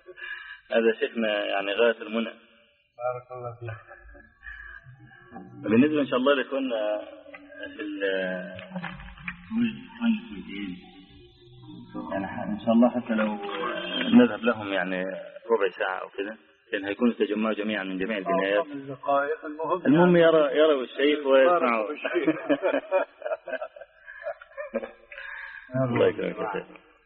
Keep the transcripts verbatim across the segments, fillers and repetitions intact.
هذا شيخنا يعني غاية المنى. بارك الله فيك. بالنسبة إن شاء الله لكنا في الكويتيين يعني إن شاء الله حتى لو نذهب لهم يعني ربع ساعة أو كذا، لأن هيكونوا تجمعوا جميعا من جميع البنايات. المهم, المهم يرى يروا الشيخ ويسمعوا. الله يكرمك.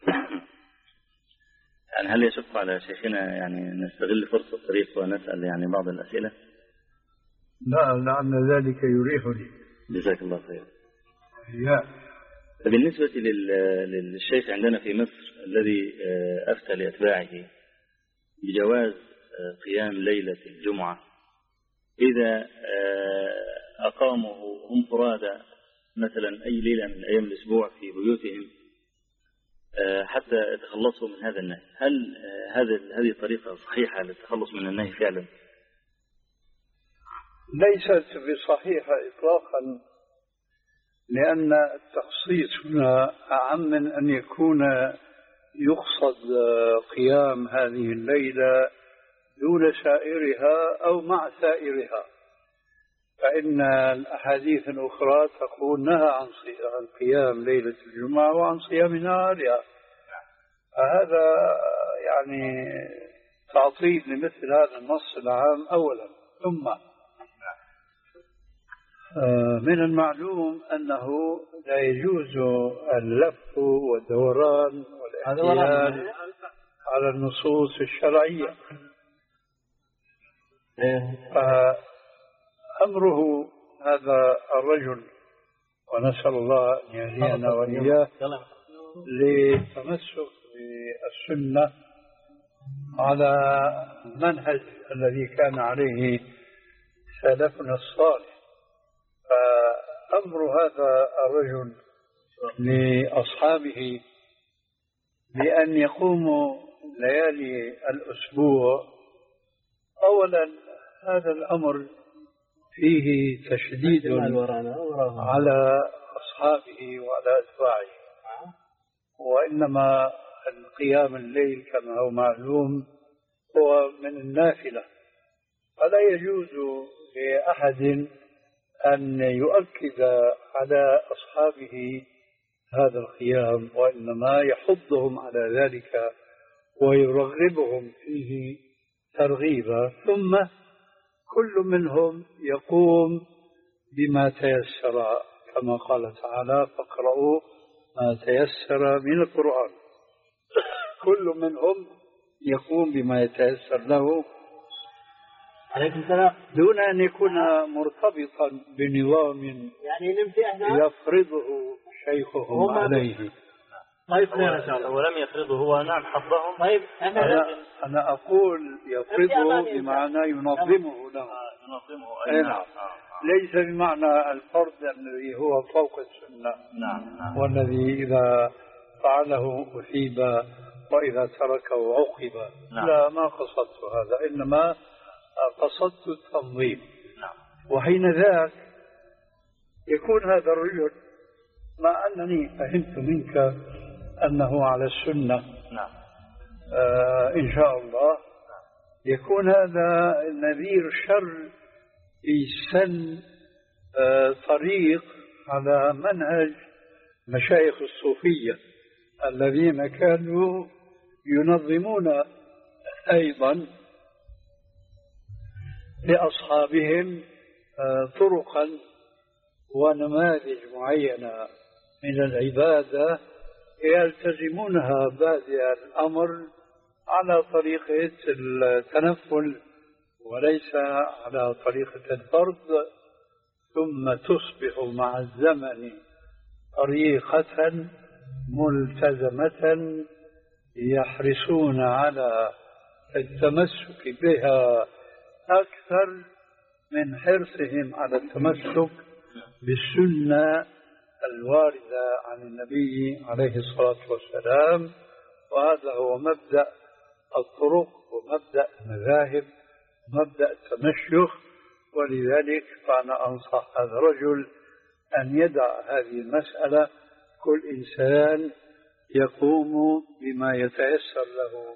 يعني هل يشق على شيخنا يعني نستغل فرصة الطريق ونسأل يعني بعض الأسئلة؟ لا، لعل ذلك يريحني. جزاك الله خير. يا بالنسبة للشيخ عندنا في مصر الذي أفتى لأتباعه بجواز قيام ليلة الجمعة إذا أقاموا هم فرادى مثلا أي ليلة من أيام الأسبوع في بيوتهم حتى يتخلصوا من هذا النهي، هل هذا هذه طريقة صحيحة للتخلص من النهي فعلا؟ ليست بصحيحة إطلاقا، لأن التخصيص هنا أعم من أن يكون يقصد قيام هذه الليلة دون سائرها أو مع سائرها، فإن الأحاديث الأخرى تقول نهى عن قيام ليلة الجمعة وعن صيام نهارها، فهذا يعني تعطيل لمثل هذا النص العام أولا. ثم من المعلوم أنه لا يجوز اللف والدوران والاحتيال على النصوص الشرعية، فأمره هذا الرجل ونسأل الله أن يهدينا وإياه للتمسك بالسنة على منهج الذي كان عليه سلفنا الصالح. فأمر هذا الرجل لأصحابه بأن يقوموا ليالي الأسبوع، أولا هذا الأمر فيه تشديد على أصحابه وعلى أتباعه، وإنما القيام الليل كما هو معلوم هو من النافلة، فلا يجوز لأحد أن يؤكد على أصحابه هذا القيام، وإنما يحضهم على ذلك ويرغبهم فيه ترغيبا. ثم كل منهم يقوم بما تيسر، كما قال تعالى فاقرؤوا ما تيسر من القرآن. كل منهم يقوم بما يتيسر له عليكم السلام دون أن يكون مرتبطا بنظام يعني يفرضه شيخهم عليه. طيب إن شاء الله ولم يفرضه هو، نعم حفظهم. طيب أنا, أنا أقول يفرضه بمعنى ينظمه له. ينظمه أي نعم. ليس بمعنى الفرض الذي هو فوق السنة. نعم نعم. والذي إذا فعله أثيب وإذا تركه عوقب. نعم. لا، ما قصدت هذا، إنما قصدت التنظيم. نعم. وحين ذاك يكون هذا الرجل، مع أنني فهمت منك أنه على السنة نعم. آه إن شاء الله يكون هذا نذير شر في سن آه طريق على منهج مشايخ الصوفية الذين كانوا ينظمون أيضا لأصحابهم آه طرقا ونماذج معينة من العبادة يلتزمونها بادئ الأمر على طريقة التنفل وليس على طريقة الفرض، ثم تصبح مع الزمن طريقة ملتزمة يحرصون على التمسك بها أكثر من حرصهم على التمسك بالسنة الواردة عن النبي عليه الصلاة والسلام. وهذا هو مبدأ الطرق ومبدأ المذاهب ومبدأ التمشيخ. ولذلك فأنا أنصح هذا الرجل أن يدع هذه المسألة، كل إنسان يقوم بما يتيسر له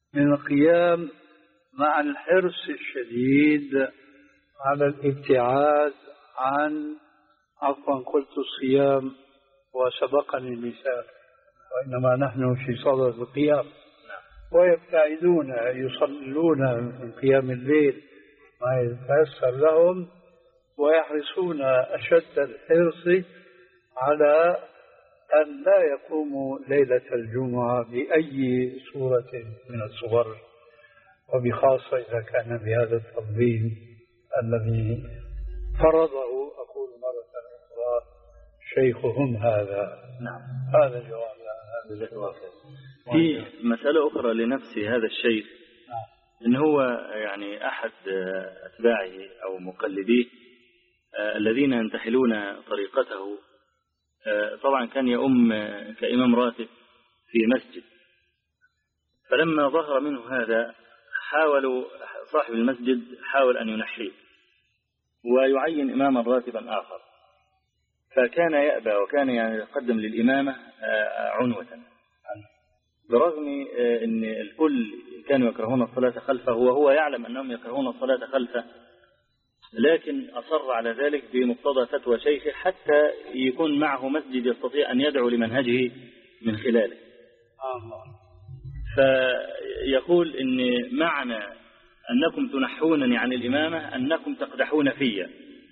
من القيام مع الحرص الشديد على الابتعاد عن عفوا قلت الصيام وسبقني اللسان، وإنما نحن في صدد القيام، ويبتعدون يصلون من قيام الليل ما يتيسر لهم، ويحرصون أشد الحرص على أن لا يقوموا ليلة الجمعة بأي صورة من الصور، وبخاصة إذا كان بهذا التنظيم الذي فرضه أقول مرة أخرى شيخهم هذا. نعم. هذا جواب هذا. في مسألة أخرى لنفس هذا الشيخ، إن هو يعني أحد أتباعه أو مقلديه الذين ينتحلون طريقته، طبعا كان يؤم كإمام راتب في مسجد، فلما ظهر منه هذا حاولوا صاحب المسجد حاول أن ينحيه ويعين إماما راتبا آخر، فكان يأبى وكان يعني يقدم للإمامة عنوة، برغم أن الكل كانوا يكرهون الصلاة خلفه وهو يعلم أنهم يكرهون الصلاة خلفه، لكن أصر على ذلك بمقتضى فتوى شيخه حتى يكون معه مسجد يستطيع أن يدعو لمنهجه من خلاله. فيقول إن معنى أنكم تنحونني عن الإمامة أنكم تقدحون فيا.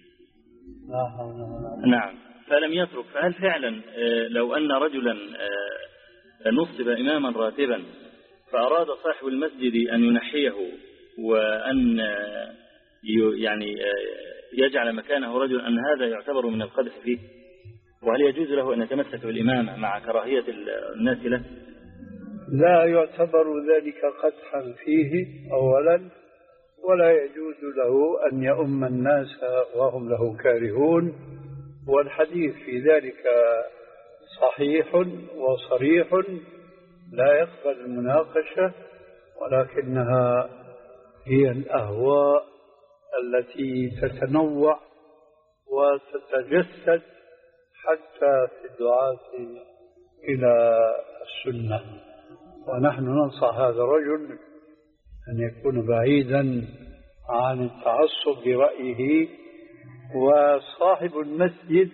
نعم. فلم يترك. فهل فعلا لو أن رجلا نصب إماما راتبا فأراد صاحب المسجد أن ينحيه وأن يعني يجعل مكانه رجل، أن هذا يعتبر من القدح فيه؟ وهل يجوز له أن يتمسك بالإمامة مع كراهية الناس له؟ لا يعتبر ذلك قدحا فيه أولا، ولا يجوز له أن يؤم الناس وهم له كارهون، والحديث في ذلك صحيح وصريح لا يقبل المناقشة، ولكنها هي الأهواء التي تتنوع وتتجسد حتى في الدعاة إلى السنة. ونحن ننصح هذا الرجل أن يكون بعيدا عن التعصب برأيه، وصاحب المسجد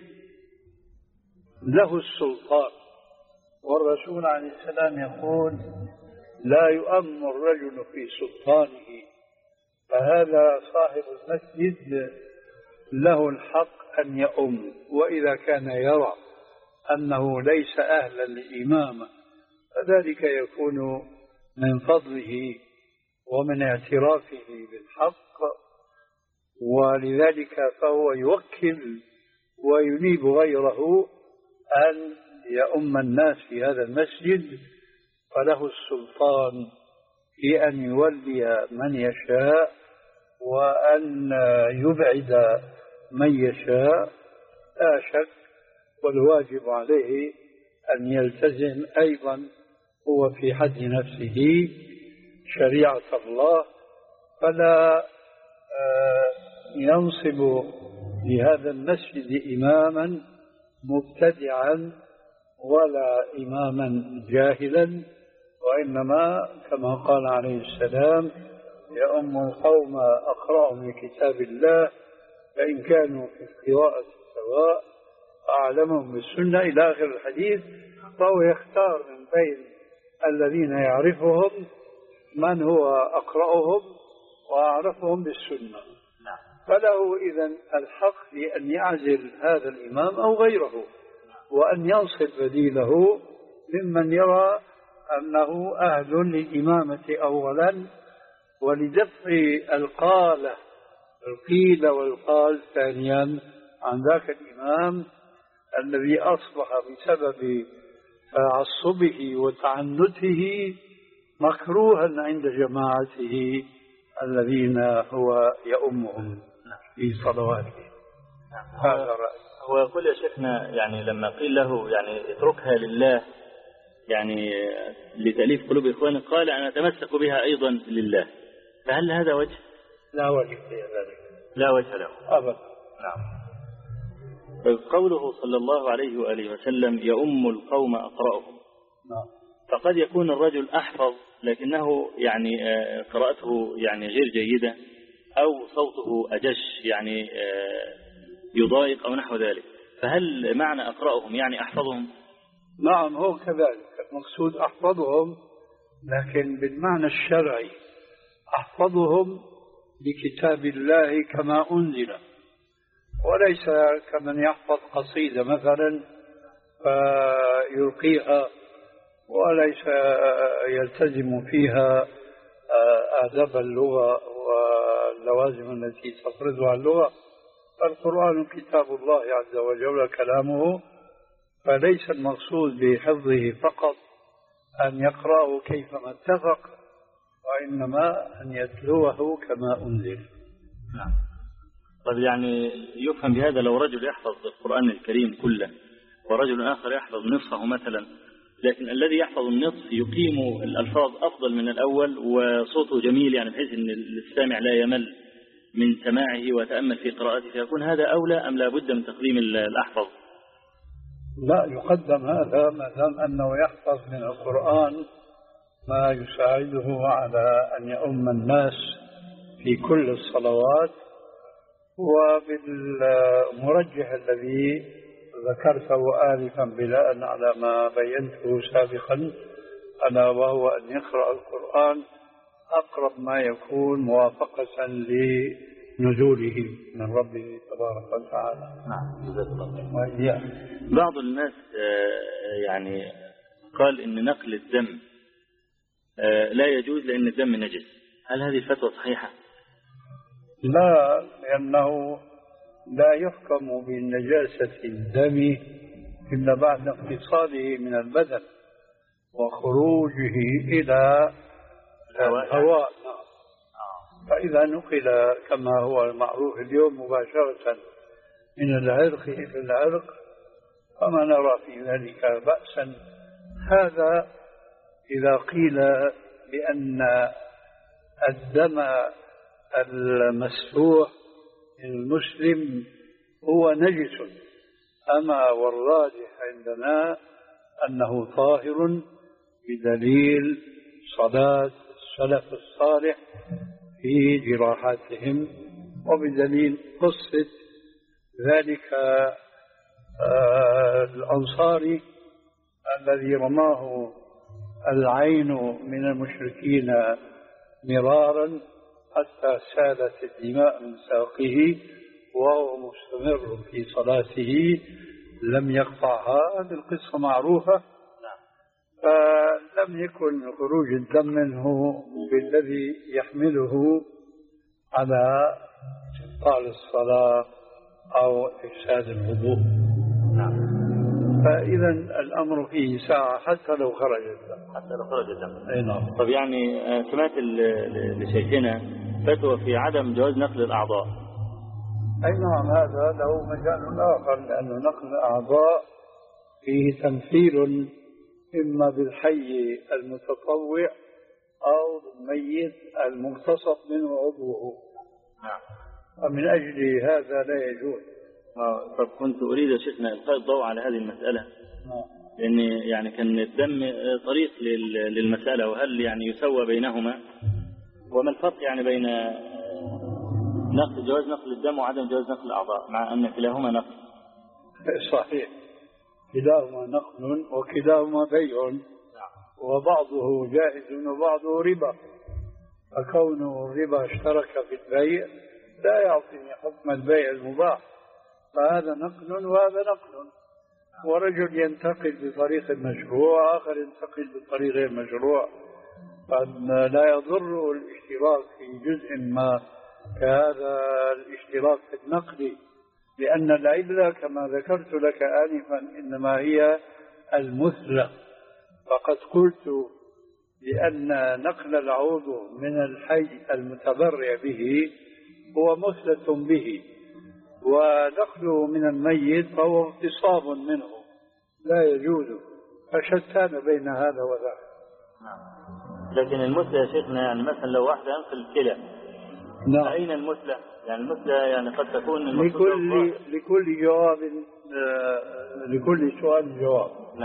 له السلطان، والرسول عليه السلام يقول لا يؤم الرجل في سلطانه، فهذا صاحب المسجد له الحق أن يؤم، وإذا كان يرى أنه ليس أهلا للإمامة فذلك يكون من فضله ومن اعترافه بالحق، ولذلك فهو يوكل وينيب غيره أن يؤم الناس في هذا المسجد، فله السلطان في أن يولي من يشاء وأن يبعد من يشاء لا شك، والواجب عليه أن يلتزم أيضا هو في حد نفسه شريعة الله، فلا ينصب لهذا المسجد إماما مبتدعا ولا إماما جاهلا، وإنما كما قال عليه السلام يؤم القوم أقرأهم لكتاب الله فإن كانوا في القراءة سواء أعلمهم بالسنة إلى آخر الحديث، فهو يختار من بين الذين يعرفهم من هو أقرأهم وأعرفهم بالسنة، فله إذن الحق لأن يعزل هذا الإمام أو غيره وأن ينصب بديله ممن يرى أنه أهل للإمامة أولا، ولدفع القالة القيل والقال ثانيا عن ذاك الإمام الذي أصبح بسبب تعصبه وتعنته مكروها عند جماعته الذين هو يؤمهم في صلواته. هذا رأي. هو يقول يا شيخنا يعني لما قيل له يعني اتركها لله يعني لتأليف قلوب إخوانه، قال أنا أتمسك بها أيضا لله، فهل هذا وجه؟ لا وجه في ذلك، لا وجه له أبدا. نعم. قوله صلى الله عليه وآله وسلم يؤم القوم أقرأهم، نعم. فقد يكون الرجل أحفظ لكنه يعني قراءته يعني غير جيدة أو صوته أجش يعني يضايق أو نحو ذلك، فهل معنى أقرأهم يعني أحفظهم؟ نعم هو كذلك، المقصود أحفظهم لكن بالمعنى الشرعي، أحفظهم بكتاب الله كما أنزل، وليس كمن يحفظ قصيدة مثلا فيلقيها وليس يلتزم فيها آداب اللغة واللوازم التي تفرضها اللغة. القرآن كتاب الله عز وجل كلامه، فليس المقصود بحفظه فقط أن يقرأه كيفما اتفق، وإنما أن يتلوه كما أنزل. نعم. طيب يعني يفهم بهذا لو رجل يحفظ القرآن الكريم كله ورجل آخر يحفظ نصفه مثلا، لكن الذي يحفظ النصف يقيم الألفاظ أفضل من الأول وصوته جميل يعني بحيث أن السامع لا يمل من سماعه وتأمل في قراءته، فيكون هذا أولى أم لا بد من تقديم الأحفظ؟ لا، يقدم هذا ما دام أنه يحفظ من القرآن ما يساعده على أن يؤم الناس في كل الصلوات. وبالمرجح الذي ذكرته آلفا بناء على ما بينته سابقا ألا وهو أن يقرأ القرآن أقرب ما يكون موافقة لنزوله من ربه تبارك وتعالى. نعم جزاك الله خير. بعض الناس يعني قال إن نقل الدم لا يجوز لأن الدم نجس، هل هذه الفتوى صحيحة؟ لا، لأنه لا يحكم بنجاسة الدم إلا بعد انفصاله من البدن وخروجه إلى الهواء. فإذا نقل كما هو المعروف اليوم مباشرة من العرق إلى العرق فما نرى في ذلك بأسا. هذا إذا قيل بأن الدم المسفوح المسلم هو نجس، أما والراجح عندنا أنه طاهر بدليل صلاة السلف الصالح في جراحاتهم، وبدليل قصة ذلك الأنصاري الذي رماه العين من المشركين مرارا حتى سالت الدماء من ساقه وهو مستمر في صلاته لم يقطعها. هذه القصة معروفة. فلم يكن خروج الدم منه بالذي يحمله على إبطال الصلاة أو إفساد الوضوء. فإذا الأمر فيه ساعة حتى لو خرج الدم. حتى لو خرج الدم. أي نعم. طب يعني سمعت لشيخنا فتوى في عدم جواز نقل الأعضاء. أي نعم، هذا له مجال آخر، لأنه نقل الأعضاء فيه تمثيل إما بالحي المتطوع أو بالميت المغتصب منه عضوه. نعم. ومن أجل هذا لا يجوز. آه. طب كنت أريد يا شيخنا إلقاء الضوء على هذه المسألة. نعم. لأن يعني كان الدم طريق للمسألة، وهل يعني يسوى بينهما، وما الفرق يعني بين نقل جواز نقل الدم وعدم جواز نقل الأعضاء مع أن كلاهما نقل؟ صحيح، كلاهما نقل وكلاهما بيع، وبعضه جائز وبعضه ربا، فكونه الربا اشترك في البيع لا يعطيني حكم البيع المباح، فهذا نقل وهذا نقل. ورجل ينتقل بطريق مشروع وآخر ينتقل بطريق غير مشروع، فلا يضر الاشتراك في جزء ما كهذا الاشتراك في النقل، لأن العلة كما ذكرت لك آنفا إنما هي المثلى. فقد قلت بأن نقل العضو من الحي المتبرع به هو مثلة به، ونقله من الميت فهو اغتصاب منه لا يجوز، فشتان بين هذا وذاك. لكن المثلى يا شيخنا يعني مثلا لو واحدة ينقل الكلى، نعم. أين المثلى؟ يعني المثلى يعني قد تكون لكل لكل جواب آه لكل سؤال جواب. نعم.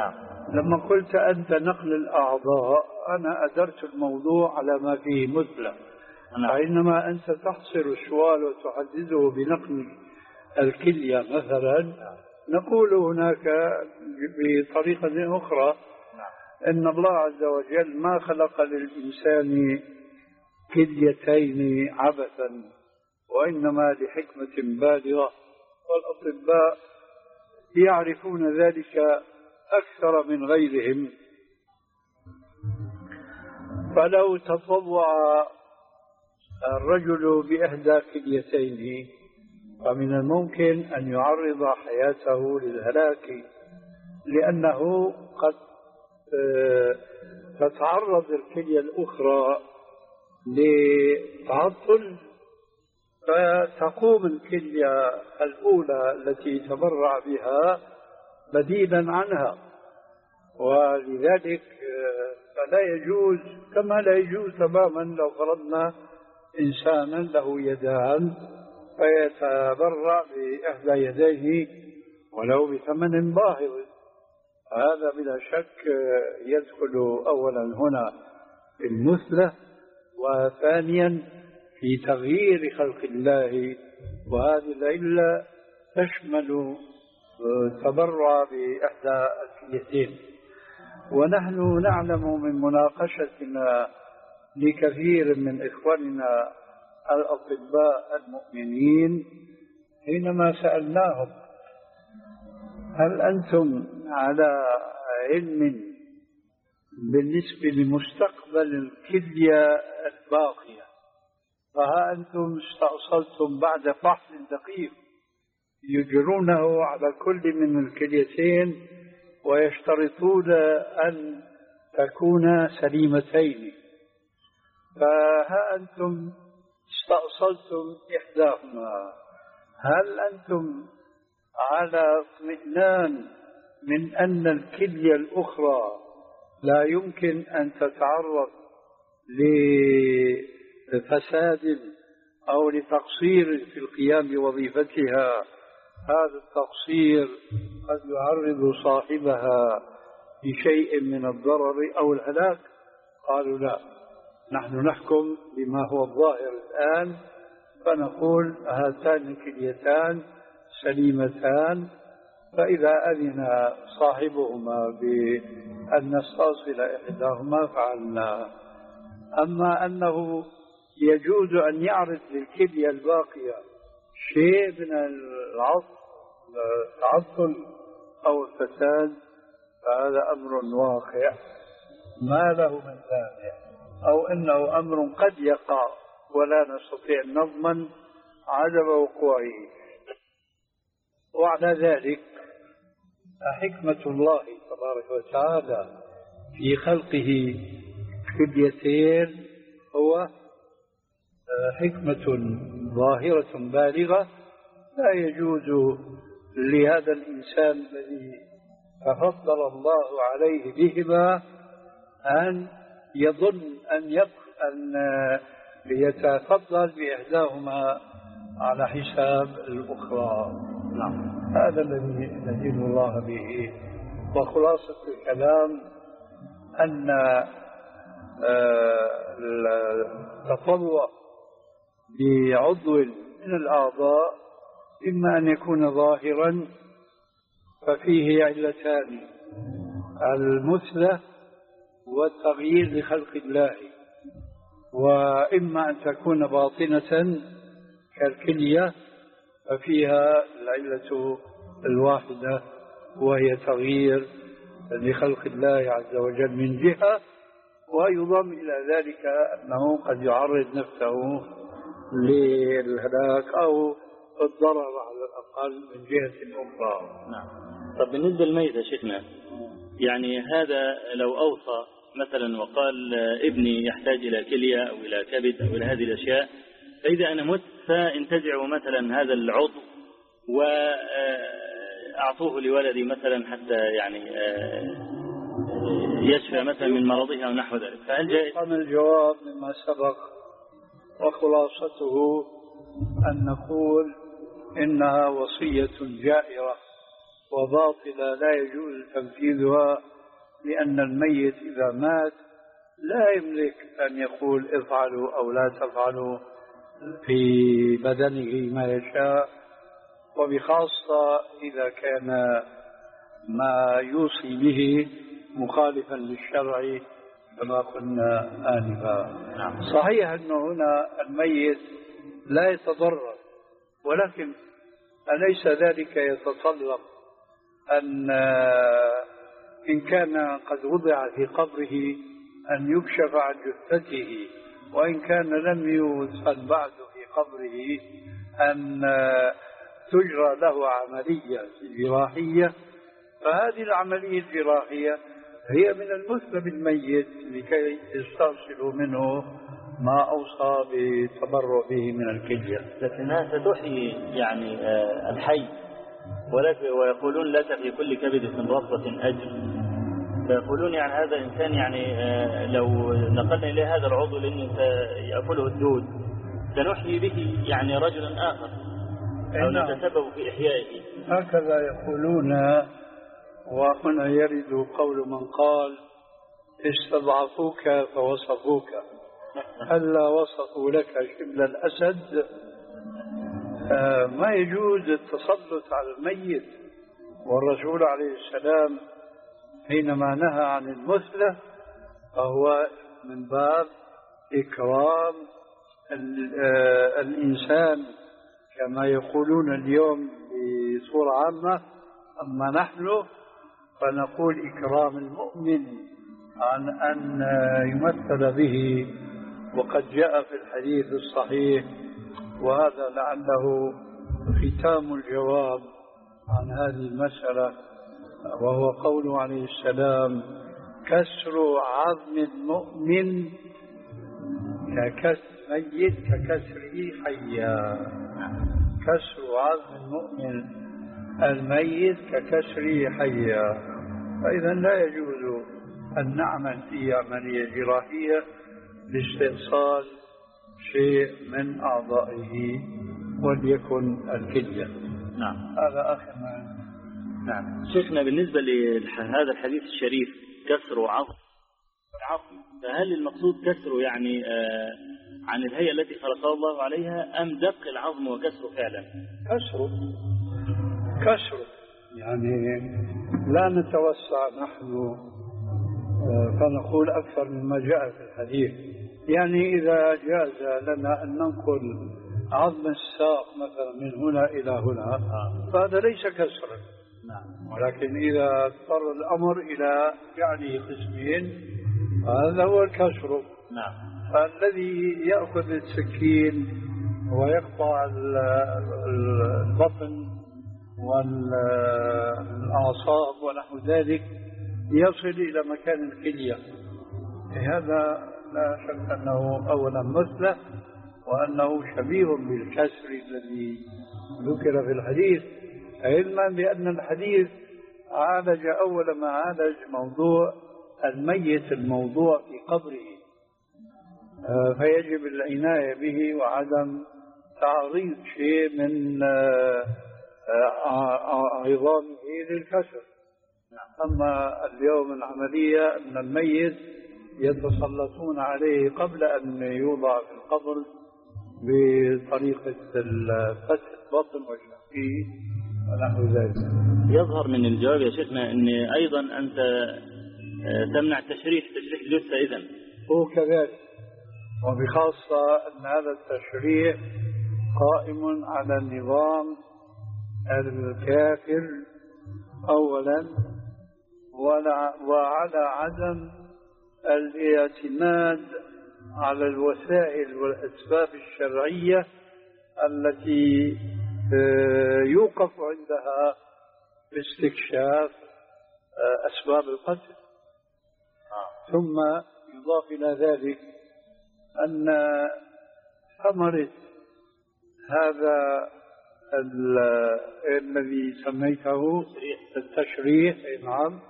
لما قلت أنت نقل الأعضاء أنا أدرت الموضوع على ما فيه مثلى، فإنما أنت تحصر السؤال وتحدده بنقل الكلية مثلا، نقول هناك بطريقة أخرى إن الله عز وجل ما خلق للإنسان كليتين عبثا، وإنما لحكمة بالغة، والأطباء يعرفون ذلك أكثر من غيرهم. فلو تطوع الرجل بإحدى كليتين فمن الممكن أن يعرض حياته للهلاك، لأنه قد تتعرض الكلية الأخرى لتعطل، فتقوم الكلية الأولى التي تبرع بها بديلا عنها، ولذلك فلا يجوز، كما لا يجوز تماما لو فرضنا إنسانا له يدان فيتبرع بإحدى يديه ولو بثمن باهظ، هذا بلا شك يدخل أولا هنا في المثلة، وثانيا في تغيير خلق الله، وهذه العلة تشمل تبرع بإحدى الكليتين. ونحن نعلم من مناقشتنا لكثير من إخواننا الأطباء المؤمنين حينما سألناهم هل أنتم على علم بالنسبة لمستقبل الكلية الباقية؟ فها أنتم استأصلتم بعد فحص دقيق يجرونه على كل من الكليتين ويشترطون أن تكون سليمتين، فها أنتم استأصلتم إحداهما، هل أنتم على اطمئنان من أن الكلية الأخرى لا يمكن أن تتعرض لفساد أو لتقصير في القيام بوظيفتها؟ هذا التقصير قد يعرض صاحبها لشيء من الضرر أو الهلاك. قالوا لا، نحن نحكم بما هو الظاهر الآن، فنقول هاتان الكليتان سليمتان، فإذا أذن صاحبهما بأن نستأصل إحداهما فعلنا. أما أنه يجوز أن يعرض للكلية الباقية شيء من التعطل أو الفساد فهذا أمر واقع ما له من ثانية، أو أنه أمر قد يقع ولا نستطيع أن نضمن عدم وقوعه. وعلى ذلك حكمة الله تبارك وتعالى في خلقه كليتين هو حكمة ظاهرة بالغة، لا يجوز لهذا الإنسان الذي تفضل الله عليه بهما أن يظن أن يبقى أن يتفضل بإحداهما على حساب الأخرى. نعم، هذا الذي ندين الله به. وخلاصة الكلام أن التطوع بعضو من الأعضاء إما أن يكون ظاهرا ففيه علتان: المثلة والتغيير لخلق الله، وإما أن تكون باطنة كالكلية ففيها العلة الواحدة وهي تغيير لخلق الله عز وجل من جهة، ويضم إلى ذلك أنه قد يعرض نفسه للهلاك أو الضرر على الأقل من جهة أخرى. نعم. طب بالنسبة للميتة شيخنا، يعني هذا لو أوصى مثلا وقال ابني يحتاج إلى كلية أو إلى كبد أو إلى هذه الأشياء، فإذا أنا مت فانتزعوا مثلا هذا العضو وأعطوه لولدي مثلا حتى يعني يشفى مثلا من مرضه أو نحو ذلك، فهل جائز؟ طبعا الجواب مما سبق، وخلاصته أن نقول إنها وصية جائرة وباطلة لا يجوز تنفيذها لأن الميت إذا مات لا يملك أن يقول افعلوا أو لا تفعلوا في بدنه ما يشاء، وبخاصة إذا كان ما يوصي به مخالفا للشرع كما قلنا آنفا. صحيح أنه هنا الميت لا يتضرر، ولكن أليس ذلك يتطلب أن إن كان قد وضع في قبره أن يكشف عن جثته، وإن كان لم يدفن بعد في قبره أن تجرى له عملية جراحية، فهذه العملية الجراحية هي من المثلى بالميت لكي يستأصلوا منه ما أوصى بالتبرع به من الكلية. لكنها ستحيي يعني الحي، ويقولون لك في كل كبد رطبة أجر، فيقولون يعني هذا الإنسان يعني لو نقلنا إليه هذا العضو لأنه سيأكله الدود سنحيي به يعني رجلا آخر أو نتسبب في إحيائه. هكذا يقولون. وهنا يرد قول من قال استضعفوك فوصفوك، هلا وصفوا لك شبل الأسد. آه ما يجوز التسلط على الميت، والرسول عليه السلام حينما نهى عن المثلة فهو من باب إكرام آه الإنسان كما يقولون اليوم بصورة عامة. أما نحن فنقول إكرام المؤمن عن أن يمثل به، وقد جاء في الحديث الصحيح، وهذا لعله ختام الجواب عن هذه المسألة، وهو قوله عليه السلام كسر عظم المؤمن ككسر ميت ككسره حيا. كسر عظم المؤمن الميت ككسره حيا. فإذا لا يجوز أن نعمل في عملية جراحية لاستئصال شيء من أعضائه وليكن الكلية. نعم. هذا آخر ما. نعم. شيخنا بالنسبة لهذا الحديث الشريف كسر عظم عظم، فهل المقصود كسره يعني آه عن الهيئة التي خلقها الله عليها أم دق العظم وكسره فعلا؟ كسره كسره يعني لا نتوسع نحن فنقول أكثر مما جاء في الحديث. يعني إذا جاز لنا أن ننقل عظم الساق مثلا من هنا إلى هنا فهذا ليس كسرا، ولكن إذا اضطر الأمر إلى جعله قسمين هذا هو الكسر. فالذي يأخذ السكين ويقطع البطن والأعصاب ونحو ذلك يصل إلى مكان الكلية، هذا لا شك أنه أولا مثله، وأنه شبيه بالكسر الذي ذكر في الحديث، علما بأن الحديث عالج أول ما عالج موضوع الميت الموضوع في قبره، فيجب العناية به وعدم تعريض شيء من عظامه للكسر. أما اليوم العملية أن الميت يتسلطون عليه قبل أن يوضع في القبر بطريقة فتح البطن وشقه ونحو ذلك. يظهر من الجواب يا شيخنا أن أيضا أنت تمنع تشريح تشريح الجثة إذن. هو كذلك، وبخاصة أن هذا التشريح قائم على النظام الكافر أولا، وعلى عدم الاعتماد على الوسائل والأسباب الشرعية التي يوقف عندها باستكشاف أسباب القتل. ثم يضاف إلى ذلك أن ثمرة هذا الذي سميته التشريح نعم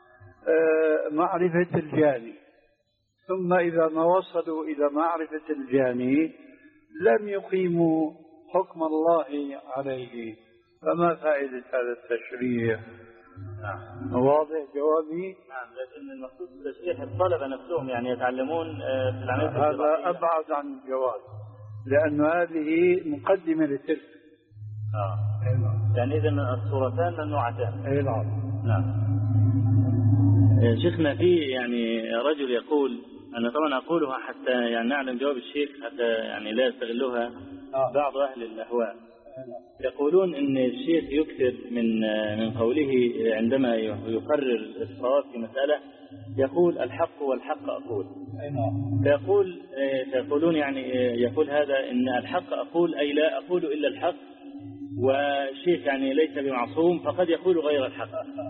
معرفة الجاني، ثم إذا ما وصلوا إلى معرفة الجاني لم يقيموا حكم الله عليه، فما فائدة هذا التشريح نعم. واضح جوابي؟ نعم، لكن المقصود تشريح الطلبة نفسهم يعني يتعلمون في العملية هذا أبعد عن الجواز، لأن هذه مقدمة لتلك. آه. يعني إذن الصورتان ممنوعتان. أي نعم. نعم. شيخنا، في يعني رجل يقول، أنا طبعا أقولها حتى يعني نعلم جواب الشيخ حتى يعني لا يستغلها بعض أهل الأهواء. يقولون إن الشيخ يكثر من من قوله عندما يقرر الصواب في مسألة، يقول الحق والحق أقول. فيقول فيقولون يعني يقول هذا إن الحق أقول أي لا أقول إلا الحق، والشيخ يعني ليس بمعصوم فقد يقول غير الحق.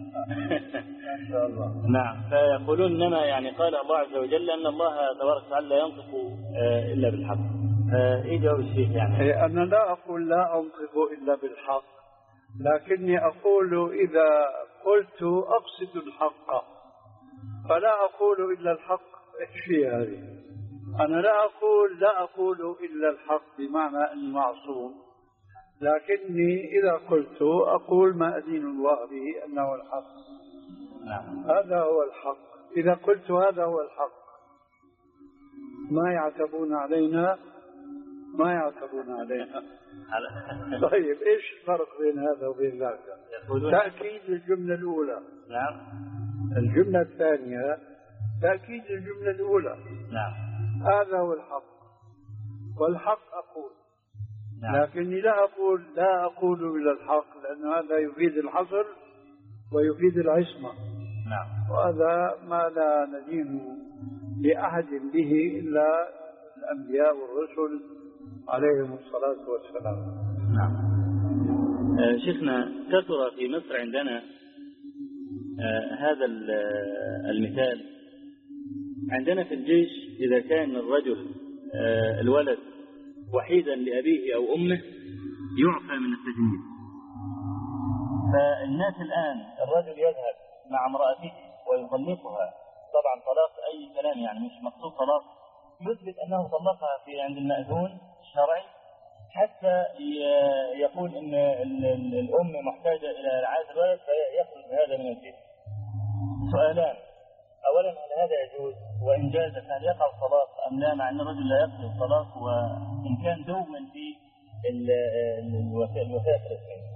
نعم. فيقولون إنما يعني قال الله عز وجل أن الله تبارك وتعالى لا ينطق إلا بالحق. إيه جواب الشيخ يعني؟ أنا لا أقول لا أنطق إلا بالحق، لكني أقول إذا قلت أقصد الحق فلا أقول إلا الحق. اكفي هذه. أنا لا أقول لا أقول إلا الحق بمعنى أني معصوم، لكني إذا قلت أقول ما أدين الله به أنه الحق. نعم. هذا هو الحق. إذا قلت هذا هو الحق ما يعتبون علينا ما يعتبون علينا. طيب إيش الفرق بين هذا وبين ذاك؟ تأكيد الجملة الأولى. نعم. الجملة الثانية تأكيد الجملة الأولى. نعم. هذا هو الحق، والحق أقول. نعم. لكني لا أقول لا أقول إلا الحق، لأن هذا يفيد الحصر ويفيد العصمة. نعم. وهذا ما لا ندين لأحد به إلا الأنبياء والرسل عليهم الصلاة والسلام. نعم. آه شيخنا، كثر في مصر عندنا آه هذا المثال. عندنا في الجيش إذا كان الرجل آه الولد وحيدا لأبيه أو أمه يعفى من التجنيد. فالناس الآن الرجل يذهب مع امرأته ويطلقها، طبعا طلاق أي كلام يعني مش مقصود طلاق، يثبت أنه طلقها في عند المأذون الشرعي حتى يقول إن الأم محتاجة إلى رعاية الولد فيخرج هذا من البيت. سؤالان: أولا، هل هذا يجوز؟ وإن جاز هل يقع الطلاق أم لا، مع أن الرجل لا يقبل الطلاق وإن كان دوما في الوثائق الرسمية؟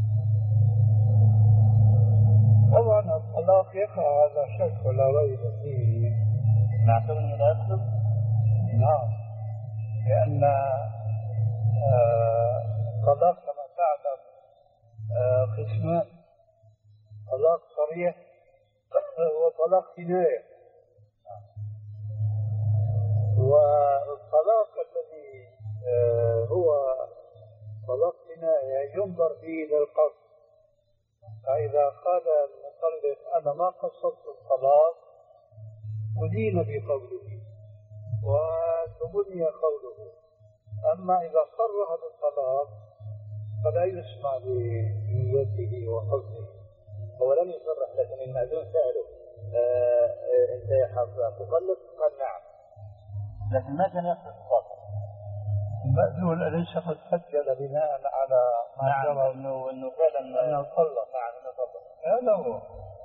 طبعا الطلاق يقع، هذا شك ولا ريب فيه. نعتبر أنه لا يقبل؟ نعم، لأن الطلاق كما تعلم قسمان: طلاق صريح وطلاق كناية. والطلاق الذي هو طلاق كناية ينظر به إلى القصد. فإذا قال المطلق أنا ما قصدت الطلاق أدين بقوله وتبني قوله. أما إذا صرح بالطلاق فلا يسمع بنيته وقصده. هو لم يصرح، لكن المأذون سأله أنت تطلق؟ قال نعم، لكن ما كان يقصد الطلاق. المأذون أليس قد سجل بناء على ما جرى أنه أنه فعلا أنه طلق؟ نعم أنه طلق. هذا هو.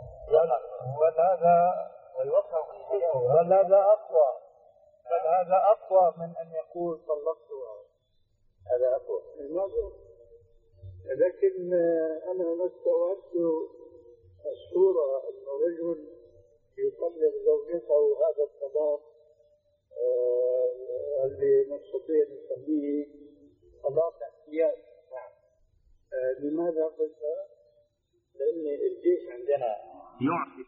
وهذا ويوقع فيه وهذا أقوى بل هذا أقوى من أن يقول طلقتها. هذا أقوى. لكن أنا ما استوعبت الصورة أن رجل يطلق زوجته هذا الطلاق اللي نستطيع نسميه طلاق احتيال. نعم. لماذا قلت؟ لأن الجيش عندنا يعفي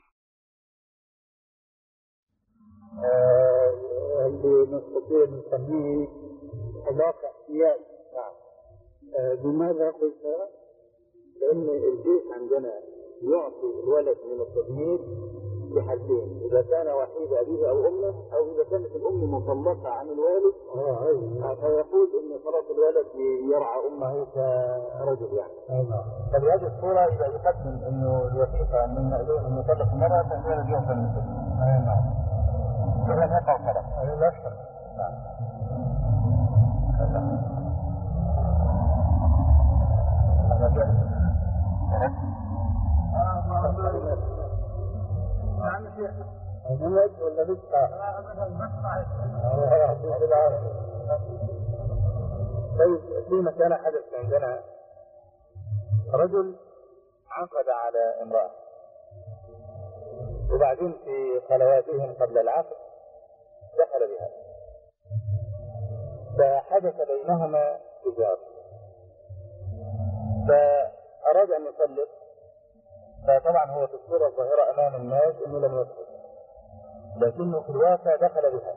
اللي نستطيع نسميه طلاق احتيال. نعم. لماذا قلت؟ لأن الجيش عندنا يعطي الولد من التجنيد بحالتين: إذا كان وحيد أبيه أو أمه، أو إذا كانت الأم مطلقة عن الوالد. آه أيوة. فيقول إن خلاص الولد يرعى أمه كرجل يعني. أيوة. فبهذه الصورة إذا يقدم إنه الوثيقة من المأذون إنه يطلق المرأة فالولد يعفى من التجنيد. أيوة. فلا يقع الطلاق. أيوة لا شك. نعم. آه نمج ولا بسعة؟ طيب في مسألة حدث عندنا، رجل عقد على امرأة وبعدين في خلواتهم قبل العقد دخل بها، فحدث بينهما إيجاب، فأراد أن يطلق، فطبعا هو في الصورة الظاهرة أمام الناس أنه لم يطلق، لكنه في الواقع دخل بها،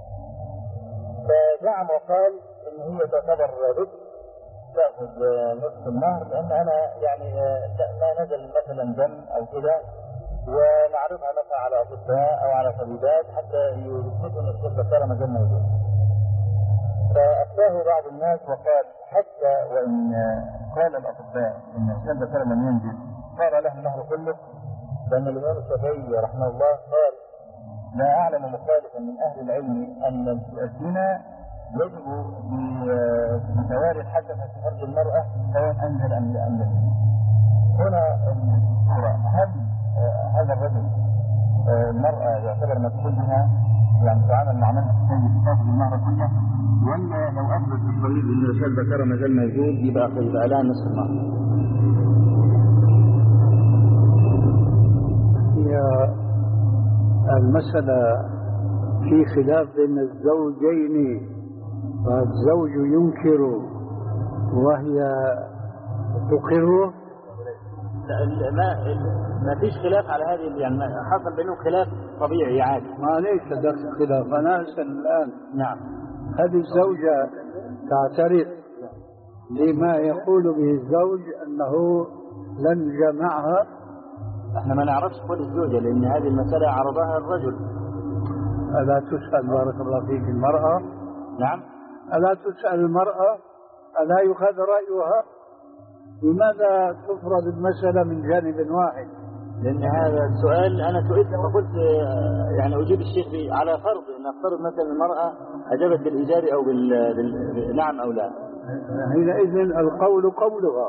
فزعم وقال إن هي تعتبر بكر تأخذ نصف المهر، لأن أنا يعني ما نزل مثلا دم أو كده، ونعرضها مثلا على أطباء أو على طبيبات حتى يثبتوا أن الشيء ذكر مجال موجود. فأفتاه بعض الناس وقال حتى وإن قال الأطباء إن الشيء ذكر لم ينزل صار له المهر كله، لأن الإمام الشافعي رحمه الله قال لا أعلم مخالفا من أهل العلم أن الزنا يجب بتوالي الحدث في فرج المرأة سواء أنزل أم لا. هنا الصورة، هل هذا الرجل المرأة يعتبر مسؤول منها، يعني تعامل مع من تأخذ المهر كله، ولا لو أثبت الطبيب أن الشاب ذكر ما زال موجود يبقى يبقى لها نصف المهر؟ هي المسألة في خلاف بين الزوجين، فالزوج ينكر وهي تقر. لا ما ما فيش خلاف على هذه، يعني حصل بينهم خلاف طبيعي عادي، ما ليس دخل خلاف. أنا أسأل الآن، نعم، هذه الزوجة تعترف لما يقول به الزوج أنه لن جمعها؟ احنا ما نعرفش كل الزوجة، لأن هذه المسألة عرضها الرجل. ألا تسأل بارك الله فيك المرأة؟ نعم. ألا تسأل المرأة؟ ألا يؤخذ رأيها؟ لماذا تفرض المسألة من جانب واحد؟ لأن هذا السؤال أنا سئلت فقلت يعني أجيب الشيخ على فرض أن أفترض مثلا المرأة أجابت بالإيجاب أو بال... بال... نعم أو لا، حينئذ القول قولها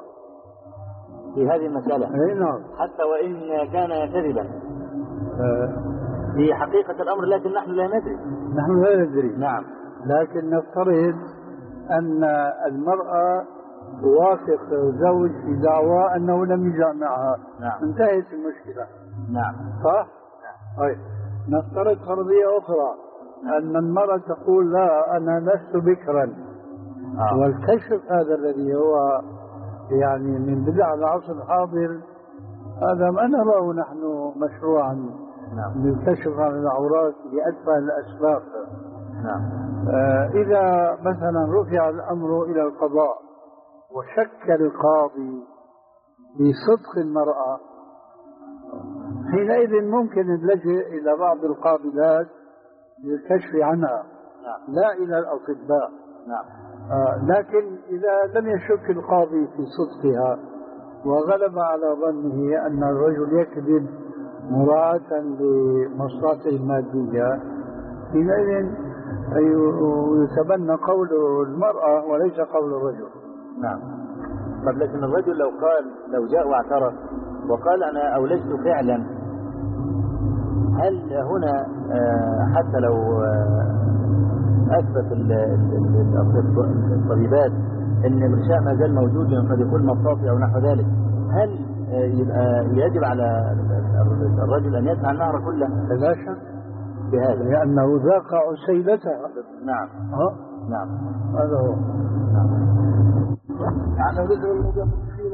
في هذه المسألة. نعم. حتى وإن كان كذبا أه في حقيقة الأمر، لكن نحن لا ندري. نحن لا ندري. نعم. لكن نفترض أن المرأة توافق زوج في دعوى أنه لم يجامعها. نعم. انتهت المشكلة. نعم. صح؟ نعم. طيب نفترض فرضية أخرى، أن المرأة تقول لا أنا لست بكرا. آه. والكشف هذا الذي هو يعني من بدع العصر الحاضر، هذا ما نراه نحن مشروعا. نعم. للكشف عن العورات بأتفه الأسباب. نعم. آه إذا مثلا رفع الأمر إلى القضاء وشك القاضي بصدق المرأة، حينئذ ممكن اللجوء إلى بعض القابلات للكشف عنها. نعم. لا إلى الأطباء. نعم. آه لكن إذا لم يشك القاضي في صدقها وغلب على ظنه أن الرجل يكذب مراعاة لمصلحته المادية، حينئذ يتبنى قول المرأة وليس قول الرجل. نعم. طب لكن الرجل لو قال، لو جاء واعترف وقال أنا أولجت فعلا، هل هنا حتى لو أثبت الطبيبات أن الغشاء ما زال موجود قد يكون مطاطي أو نحو ذلك، هل يبقى يجب على الرجل أن يدفع النهر كله؟ لا شك بهذا، لأنه ذاق عسيلتها. نعم. ها؟ نعم. هذا هو. نعم. يعني رجل الموضوع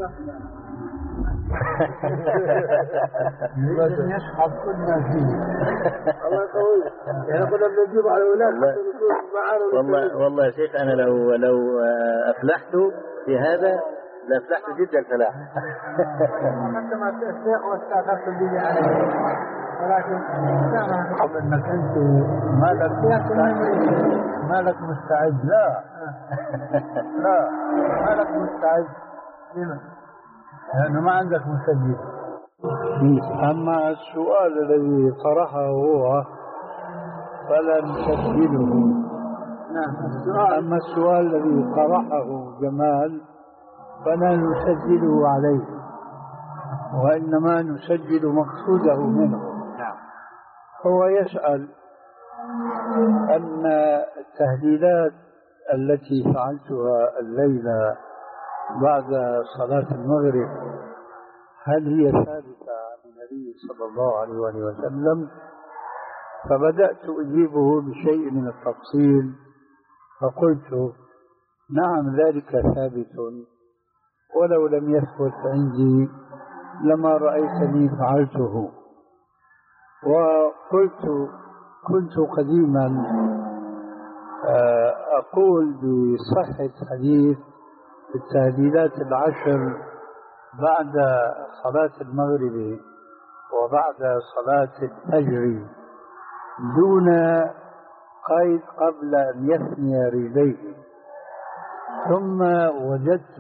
لازم يشحب كل ما فيه. الله قوي. يعني كنا بنجيب على الأولاد معانا. والله والله يا شيخ أنا لو لو أفلحت في هذا لأفلحت جدا الفلاح. حتى ما تأسيء واستعدت به عليه، ولكن كان قبل أنك أنت مالك مالك مستعد. لا لا مالك مستعد لما؟ لأنه ما عندك مسجل. أما السؤال الذي طرحه هو فلا نسجله. نعم. أما السؤال الذي طرحه جمال فلا نسجله عليه، وإنما نسجل مقصوده منه. نعم. هو يسأل أن التهليلات التي فعلتها الليلة بعد صلاة المغرب هل هي ثابتة عن النبي صلى الله عليه وآله وسلم؟ فبدأت أجيبه بشيء من التفصيل فقلت نعم ذلك ثابت، ولو لم يثبت عندي لما رأيتني فعلته. وقلت كنت قديما أقول بصحة حديث التهليلات العشر بعد صلاة المغرب وبعد صلاة الفجر دون قيد قبل أن يثني رجليه، ثم وجدت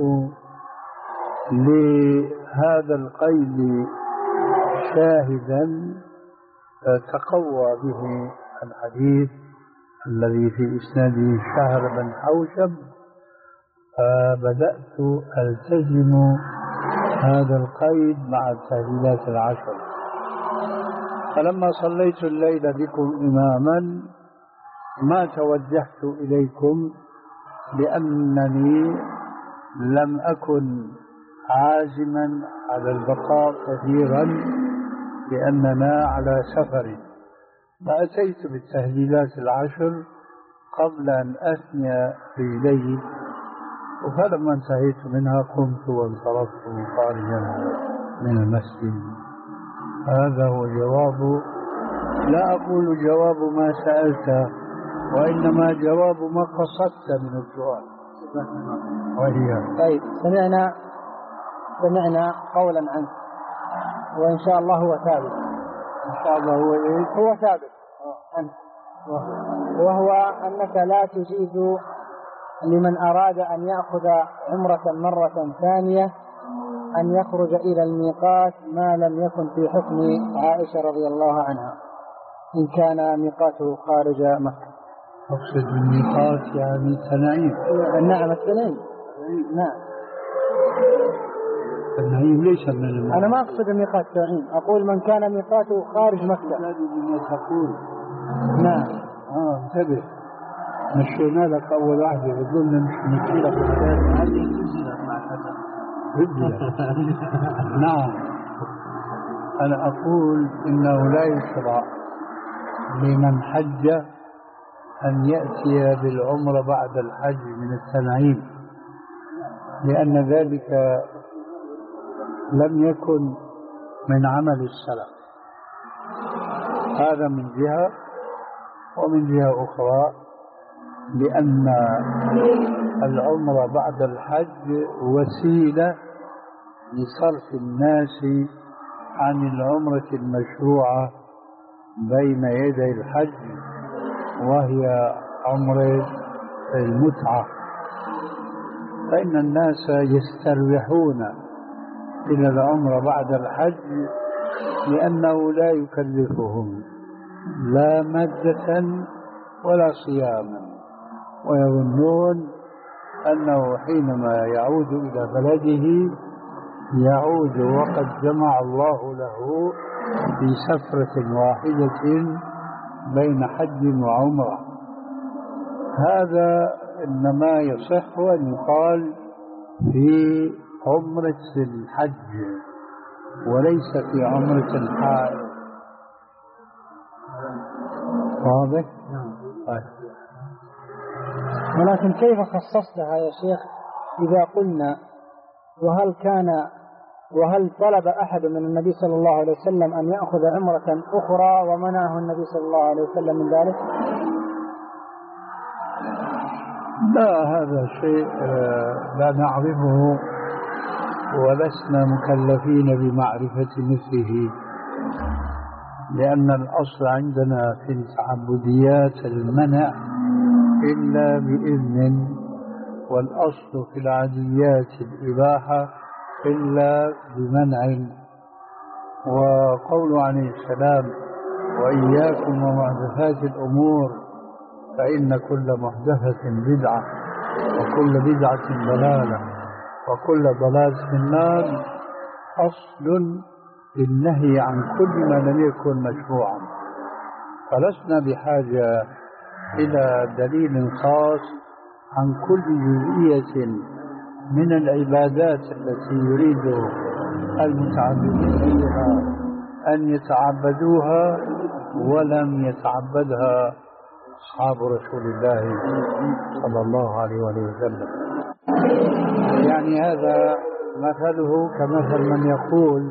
لهذا القيد شاهدا تقوى به الحديث الذي في إسناده شهر بن حوشب، فبدأت ألتزم هذا القيد مع التهليلات العشر. فلما صليت الليل بكم إماما ما توجهت إليكم لأنني لم أكن عازما على البقاء كثيرا لأننا على سفر، فأتيت بالتهليلات العشر قبل أن أثني رجلي، فلما انتهيت منها قمت وانصرفت خارجا من المسجد. هذا هو جواب، لا أقول جواب ما سألت، وإنما جواب ما قصدت من السؤال. وهي طيب سمعنا سمعنا قولا عنك وإن شاء الله هو ثابت، إن شاء الله هو إيه؟ هو ثابت عنك، وهو أنك لا تجيز لمن أراد أن يأخذ عمرة مرة ثانية أن يخرج إلى الميقات ما لم يكن في حكم عائشة رضي الله عنها إن كان ميقاته خارج مكة. أقصد الميقات يعني تنعيم. نعم التنعيم. نعم التنعيم ليس من الميقات. أنا ما أقصد الميقات التنعيم، أقول من كان ميقاته خارج مكة. هذه بما تقول. نعم. آه انتبه، مشينا لك أول واحدة يقولنا مش نشيلة في الثاني هذه تنزلت مع هذا نعم. أنا أقول إنه لا يشرع لمن حج أن يأتي بالعمرة بعد الحج من التنعيم، لأن ذلك لم يكن من عمل السلف. هذا من جهة، ومن جهة أخرى لأن العمرة بعد الحج وسيلة لصرف الناس عن العمرة المشروعة بين يدي الحج، وهي عمرة المتعة، فإن الناس يستريحون إلى العمرة بعد الحج لأنه لا يكلفهم لا مادة ولا صياما، ويظنون أنه حينما يعود إلى بلده يعود وقد جمع الله له في سفرة واحدة بين حج وعمرة. هذا إنما يصح أن يقال في عمرة الحج وليس في عمرة الحائض. واضح؟ طيب. ولكن كيف خصصتها يا شيخ إذا قلنا وهل كان وهل طلب أحد من النبي صلى الله عليه وسلم أن يأخذ عمرة أخرى ومنعه النبي صلى الله عليه وسلم من ذلك؟ لا، هذا شيء لا نعرفه ولسنا مكلفين بمعرفة مثله، لأن الأصل عندنا في التعبديات المنع إلا بإذن، والأصل في العاديات الإباحة إلا بمنع. وقول عليه السلام وإياكم ومحدثات الأمور فإن كل محدثة بدعة وكل بدعة ضلالة وكل ضلالة في النار أصل للنهي عن كل ما لم يكن مشروعا. فلسنا بحاجة إلى دليل خاص عن كل جزئية من العبادات التي يريد المتعبدين بها أن يتعبدوها ولم يتعبدها أصحاب رسول الله صلى الله عليه وسلم. يعني هذا مثله كمثل من يقول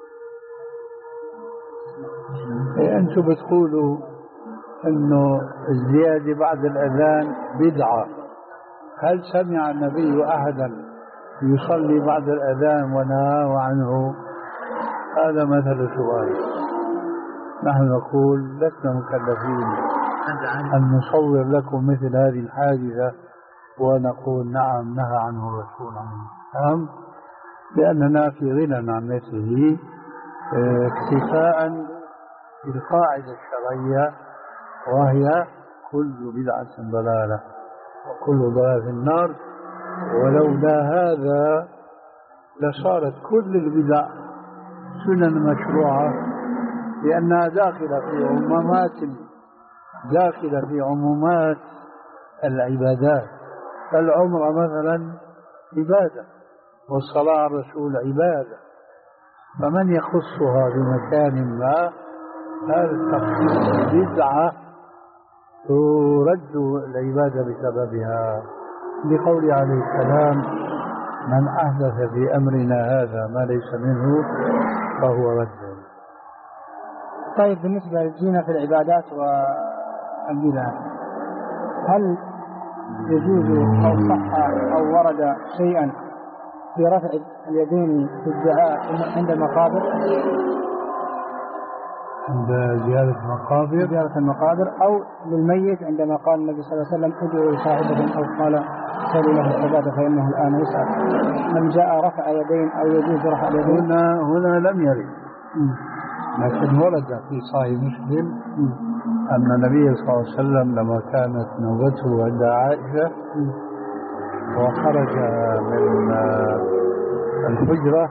أنتم بتقولوا أنه الزيادة بعد الأذان بدعة، هل سمع النبي أحدا يصلي بعد الأذان ونهاه عنه؟ هذا مثل سؤال. نحن نقول لسنا مكلفين أن نصور لكم مثل هذه الحادثة ونقول نعم نهى عنه الرسول نعم، لأننا في غنى عن مثله اكتفاء بالقاعدة الشرعية، وهي كل بدعة ضلالة وكل ضلالة في النار. ولولا هذا لصارت كل البدع سنن مشروعة، لأنها داخلة في عمومات داخلة في عمومات العبادات. فالعمرة مثلا عبادة، والصلاة على الرسول عبادة، فمن يخصها بمكان ما هذا التخصيص بدعة ترد العبادة بسببها، لقول عليه السلام من أحدث في أمرنا هذا ما ليس منه فهو رد. طيب بالنسبة لجينا في العبادات والبدع، هل يجوز أو صح أو ورد شيئا في رفع اليدين في الدعاء عند المقابر؟ عند زيارة المقابر زيارة المقابر أو للميت عندما قال النبي صلى الله عليه وسلم ادعوا لصاحبكم، أو قال سلوا له الثبات فإنه الآن يسأل. من جاء رفع يدين أو يجوز رفع اليدين؟ هنا هنا لم يرد، لكن ورد في صحيح مسلم أن النبي صلى الله عليه وسلم لما كانت نوبته عند عائشة وخرج من الحجرة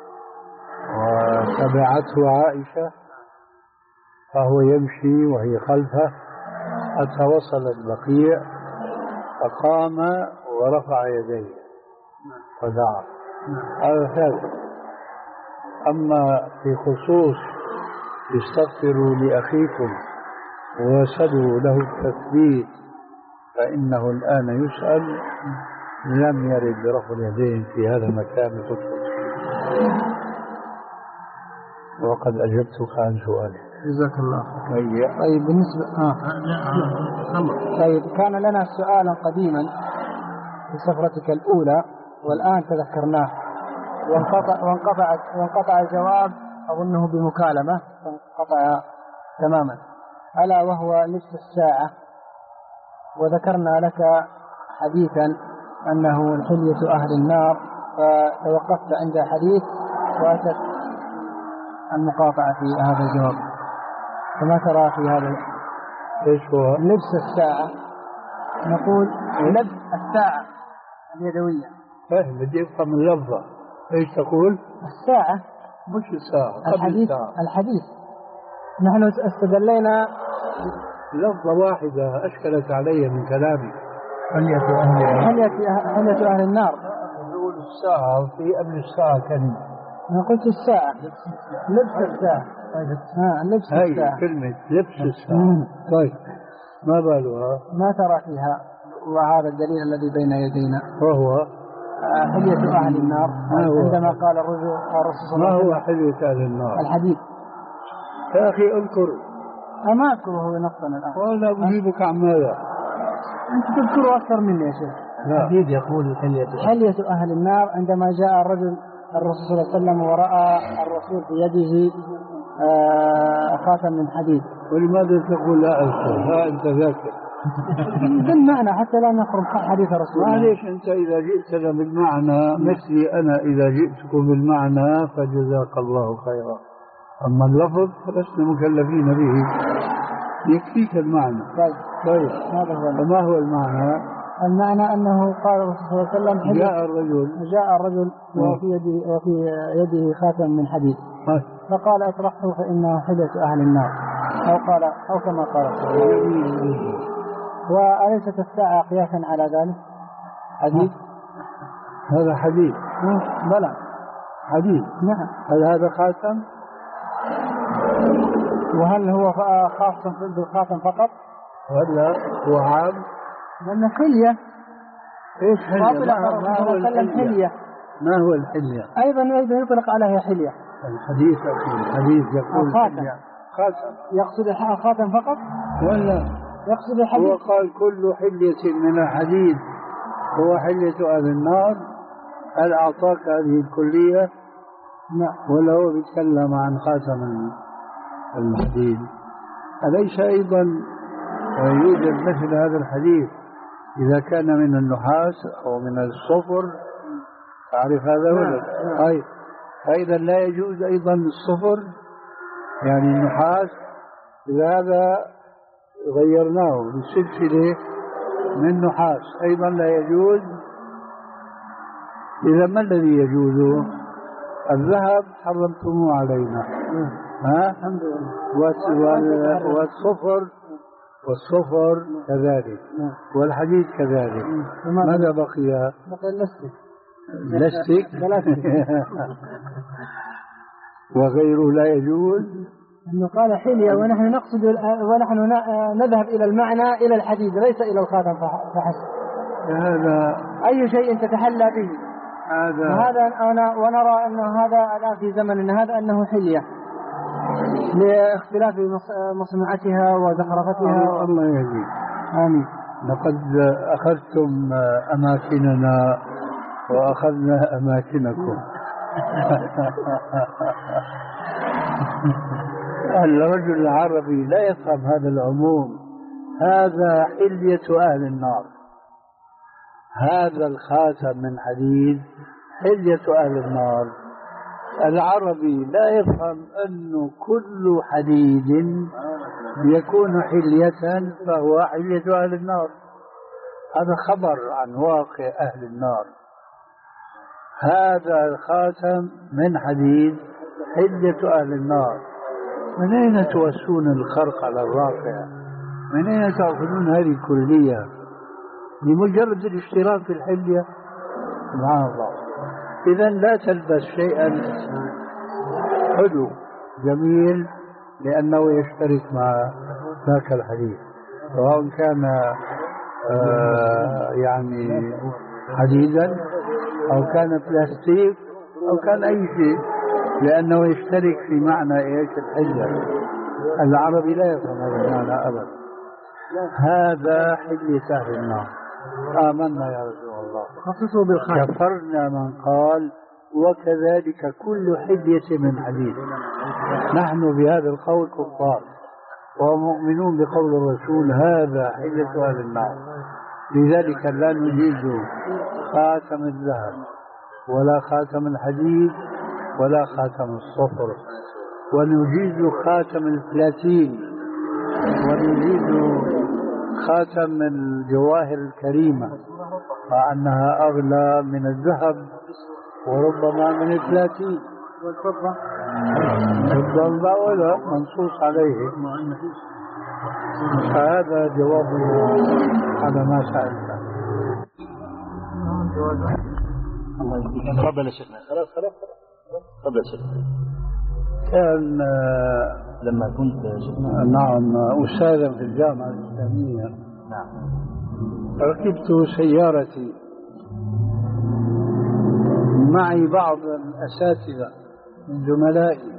وتبعته عائشة فهو يمشي وهي خلفه حتى وصل البقيع، فقام ورفع يديه ودعا. هذا ثابت. أما في خصوص استغفروا لأخيكم وسلوا له التثبيت فإنه الآن يسأل، لم يرد برفع اليدين في هذا المكان الخصوصي. وقد أجبتك عن سؤالك. جزاك الله خير. طيب بالنسبة آه. طيب كان لنا سؤالا قديما في سفرتك الأولى والآن تذكرناه، وانقطع وانقطع وانقطع الجواب أظنه بمكالمة فانقطع تماما، ألا وهو لبس الساعة. وذكرنا لك حديثا أنه حلية أهل النار، فتوقفت عند حديث وأتت المقاطعة في هذا الجواب، فما ترى في هذا؟ ايش هو لبس الساعة؟ نقول لبس الساعة اليدوية. فاهم، بدي افهم اللفظة. ايش تقول؟ الساعة مش الساعة، الحديث الساعة. الحديث نحن استدلينا لفظة واحدة أشكلت علي من كلامي. حلية أهل حلية أهل النار. نقول الساعة في قبل الساعة كلمة. أنا قلت الساعة لبس الساعة. ها لبس الساعة. كلمة لبس الساعة. طيب ما بالها؟ ما ترى فيها؟ وهذا الدليل الذي بين يدينا وهو حلية أهل النار. عندما قال الرجل الرسول ما هو حلية أهل النار؟ الحديث. يا أخي اذكر. أما أذكره بنقطنا الآن. وأنا أجيبك عن ماذا؟ أنت تذكره أكثر مني يا شيخ. الحديث يقول حلية حلية أهل النار عندما جاء الرجل الرسول صلى الله عليه وسلم ورأى الرسول في يده خاتم من حديد. ولماذا تقول لا أذكر؟ ها أنت ذاكر. بالمعنى حتى لا نخرج حديث الرسول. معليش أنت إذا جئتنا بالمعنى مثلي أنا إذا جئتكم بالمعنى فجزاك الله خيرا، أما اللفظ فلسنا مكلفين به، يكفيك المعنى. طيب طيب هذا هو. وما هو المعنى؟ المعنى أنه قال الرسول صلى الله عليه وسلم جاء الرجل جاء الرجل وفي يده وفي يده خاتم من حديد، فقال اطرحه فإنه حلية أهل النار. أو قال أو كما قال. وأليست الساعة قياسا على ذلك؟ حديث هذا حديث بلى حديث. نعم. هل هذا خاتم؟ وهل هو خاص بالخاتم فقط ولا هو عام؟ لأن حلية. ايش حلية؟ ما هو الحلية؟ ما هو الحلية؟ أيضا أيضا يطلق عليها حلية. الحديث أخي الحديث يقول خاتم. خاتم يقصد الخاتم فقط ولا يقصد الحديث؟ هو قال كل حلية من الحديد هو حلية أهل النار. هل أعطاك هذه الكلية؟ نعم. ولا هو بيتكلم عن خاتم الحديد؟ أليس أيضا يوجد مثل هذا الحديث إذا كان من النحاس أو من الصفر؟ تعرف هذا ولا؟ أي فإذا لا يجوز أيضا الصفر يعني النحاس. إذا هذا غيرناه لسلسلة من نحاس أيضا لا يجوز. إذا ما الذي يجوز؟ الذهب حرمتموه علينا ها؟ والصفر والصفر كذلك والحديد كذلك. ماذا بقي؟ بقي اللستك. اللستك وغيره لا يجوز. أنه قال حلية ونحن نقصد ونحن نذهب إلى المعنى إلى الحديد ليس إلى الخاتم فحسب. هذا أي شيء تتحلى به هذا هذا أنا ونرى أن هذا الآن في زمن هذا أنه حلية لاختلاف مصنوعتها وزخرفتها. الله يهديك. آمين. لقد أخذتم أماكننا وأخذنا أماكنكم. الرجل العربي لا يفهم هذا العموم. هذا حلية أهل النار. هذا الخاتم من حديد حلية أهل النار. العربي لا يفهم أنه كل حديد يكون حلية فهو حلية أهل النار. هذا خبر عن واقع أهل النار. هذا الخاتم من حديد حلية أهل النار. من أين توسون الخرق على الواقع؟ من أين تأخذون هذه الكلية لمجرد الاشتراك في الحلية؟ سبحان الله. إذا لا تلبس شيئا حلو جميل لأنه يشترك مع ذاك الحديث، سواء كان آه يعني حديدا أو كان بلاستيك أو كان أي شيء، لأنه يشترك في معنى إيش الحلة. العربي لا يفهم هذا المعنى أبدا. هذا حلية أهل النار. آمنا يا رسول الله. خصصوا بالخير. كفرنا من قال وكذلك كل حلية من حديد. نحن بهذا القول كفار ومؤمنون بقول الرسول هذا حلية أهل النار. لذلك لا نجيز خاتم الذهب ولا خاتم الحديد ولا خاتم الصفر، ونجيز خاتم البلاتين، ونجيز خاتم الجواهر الكريمة مع أنها أغلى من الذهب وربما من البلاتين والفضة. الضلبة ولا منصوص عليه. فهذا جوابه على ما سألت. تفضل يا شيخنا. خلاص خلاص تفضل يا شيخنا. كان لما كنت شيخنا نعم أستاذا في الجامعة الإسلامية، نعم، ركبت سيارتي معي بعض الأساتذة من زملائي،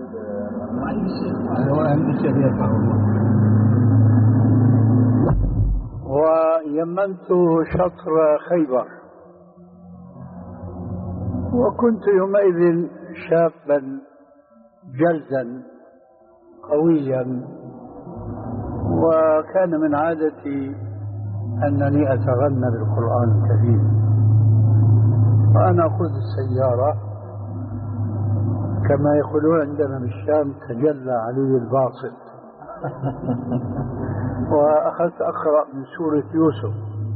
ويمنت شطر خيبر، وكنت يومئذ شابا جلدا قويا، وكان من عادتي أنني أتغنى بالقرآن الكريم، وأنا أخذ السيارة كما يقولون عندنا بالشام تجلى علي الباسط وأخذت أقرأ من سورة يوسف،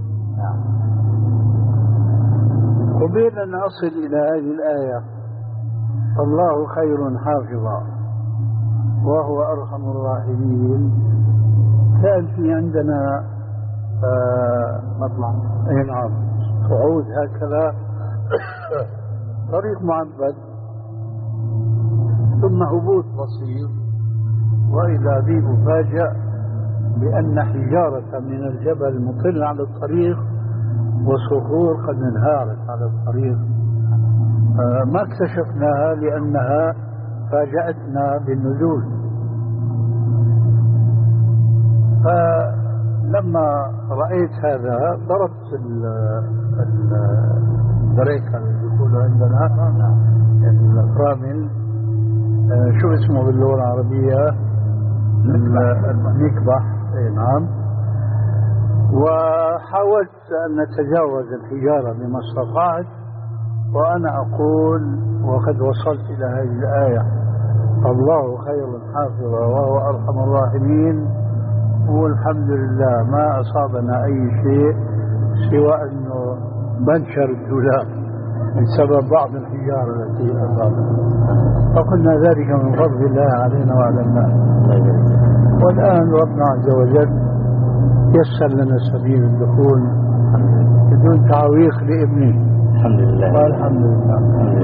قبل أن أصل إلى هذه الآية الله خير حافظا وهو أرحم الراحمين. كان في عندنا آه مطلع أي نعم صعود هكذا طريق معبد ثم هبوط بسيط، وإذا بي مفاجأ بأن حجارة من الجبل مطل على الطريق وصخور قد انهارت على الطريق. آه ما اكتشفناها لأنها فاجأتنا بالنزول. فلما رأيت هذا ضربت البريكة اللي يقولوا عندنا الفرامل، شو اسمه باللغة العربية؟ المكبح. نعم. وحاولت أن نتجاوز الحجارة بما استطعت، وأنا أقول وقد وصلت إلى هذه الآية: الله خير حافظا وهو أرحم الراحمين، والحمد لله ما أصابنا أي شيء سوى أنه بنشر الدولاب بسبب بعض الحجارة التي أصابتنا، فقلنا ذلك من فضل الله علينا وعلى الناس. والآن ربنا عز وجل يسر لنا سبيل الدخول بدون تعويق لابنه. الحمد لله. والحمد لله.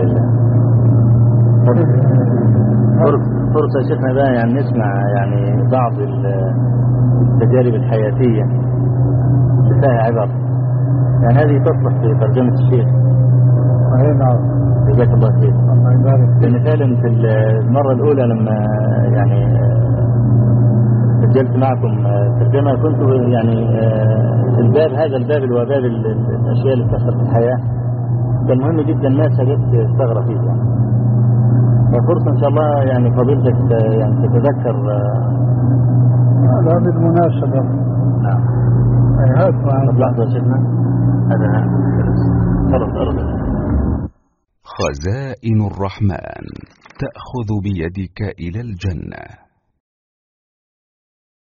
الحمد لله. فرصة شيخنا بقى يعني نسمع يعني بعض التجارب الحياتية فيها عبر، يعني هذه تصلح في ترجمة الشيخ. أي نعم. جزاك الله خير. الله يبارك فيك. لأن فعلا في المرة الأولى لما يعني سجلت معكم ترجمة كنت يعني في الباب هذا الباب اللي هو باب الأشياء اللي بتحصل في الحياة كان مهم جدا، الناس جت تستغرب فيه يعني. ففرصة إن شاء الله يعني فضيلتك يعني تتذكر هذا بالمناسبة. نعم. هات لحظة شيخنا هذا خلص أرض. خزائن الرحمن تأخذ بيدك إلى الجنة.